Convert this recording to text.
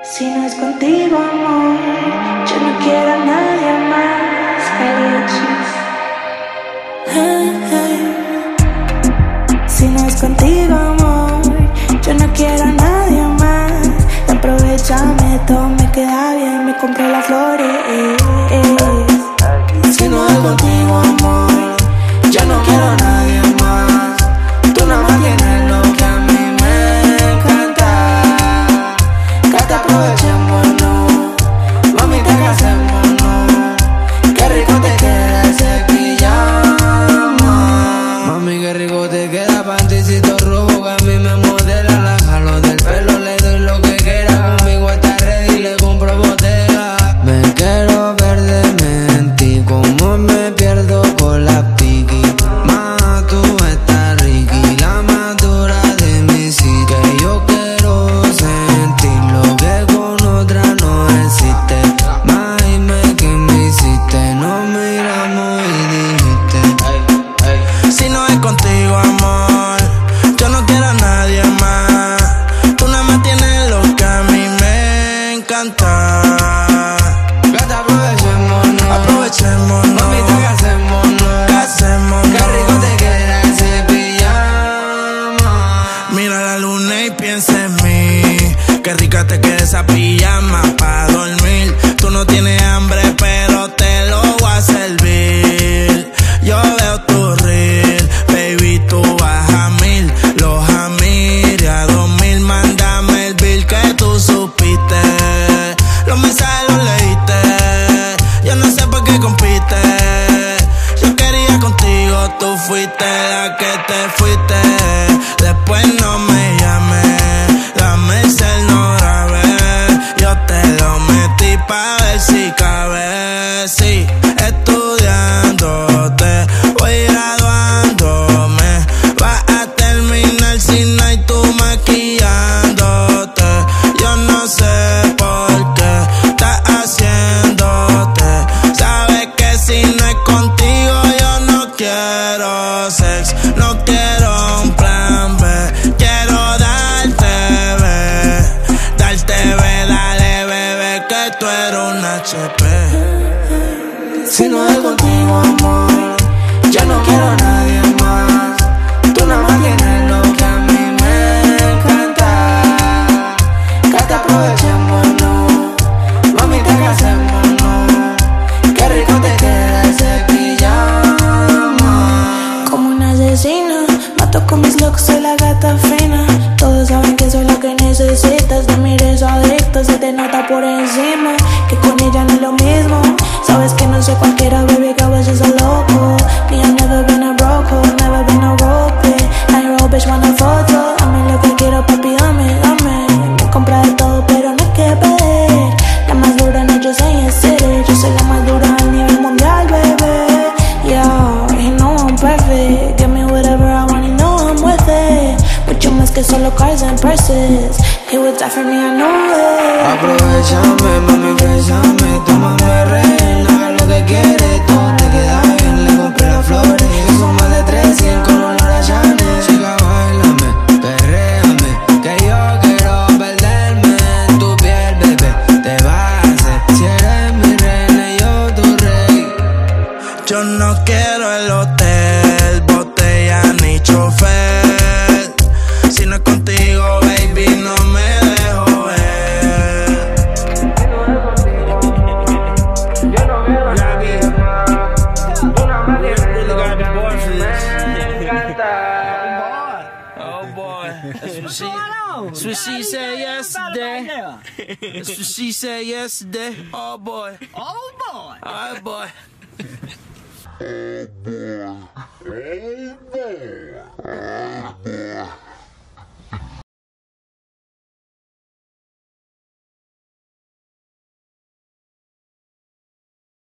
Si no es contigo, amor, yo no quiero a nadie más. Calientes. Si no es contigo, amor, yo no quiero a nadie más. Aprovechame, todo me queda bien, me compré las flores. Si no es contigo, amor, yo no quiero a nadie más. Tú nada más tienes lo que a mí me encanta. Que te aprovechemos, no. Mami, te casemos, no. Qué rico te queda ese pijama. Mami, qué rico te queda panticito rojo que a mí me modela. La jalo del pelo, le doy lo que quiera. Conmigo está ready, le compro botella. Me quiero ver demente, como me pierdo con la piqui. Ma, tú estás riqui, la más dura de mi sí. Que yo quiero sentir lo que con otra no existe. Ma, dime que me hiciste, nos miramos y dijiste si no es contigo, amor, yo no quiero a nadie más. Tú nada más tienes lo que a mí me encanta. que te aprovechémonos, Aprovechémonos, mami, te casémonos. casémonos. Qué rico te queda ese pijama. Mira la luna y piensa en mí. Qué rica te queda esa pijama pa' dormir. Tú no tienes hambre, pero te lo voy a servir. Yo veo tu reel, baby, tú vas a 1000. Los a 1000 y a 2000. Mándame el bill que tú supiste. Los mensajes los leíste. Yo no sé por qué compite. Yo quería contigo, tú fuiste la que te fuiste. Después no me llames, dame el cel, no grabé. Yo te lo metí pa' ver si cabe. Sí, estudiándote, voy graduándome. Vas a terminar sin nada y tú maquillándote. Yo no sé por qué estás haciéndote. Sabes que si no es contigo yo no quiero sex, no quiero un plan B. Quiero darte, dale bebé, que tú eres un HP. Si no es contigo, amor, yo no quiero a nadie más. Tú nada más tienes lo que a mí me encanta. Que te aprovechemos, no. Mami, te casemos, no. Qué rico te queda ese pijama. Como una asesina, mato con mis looks, soy la gata fina. Todos saben que soy lo que necesitas. De mi eres adicto, se te nota por encima. Que con ella no es lo mismo. Sabes que no soy cualquiera, baby, que a veces soy loco. Me, I've never been a broke hoe, never been a roleplay. I roll bitch, want a photo. Dame lo que quiero, papi, dame. Me compra de todo, pero no hay que pedir. La más dura, no, yo soy en city. Yo soy la más dura a nivel mundial, baby. Yeah, you know I'm perfect. Give me whatever I want, you know I'm with it. Mucho más que solo cars and purses. He would die for me, I know it. Aprovechame, mami, bésame, tómame reina, haga lo que quieres, todo te queda bien, le compré las flores, que son más de 300 con olor a Chanel. Chica, bailame, perréame, que yo quiero perderme en tu piel, bebé, te vas a hacer, si eres mi reina y yo tu rey. Yo no quiero el hotel, botella ni chofer. Si no es contigo, baby, no me dejo ver. Oh boy, that's what she said yesterday. That's what she said yesterday. Oh boy. Oh boy. Oh boy. Oh boy. Oh boy.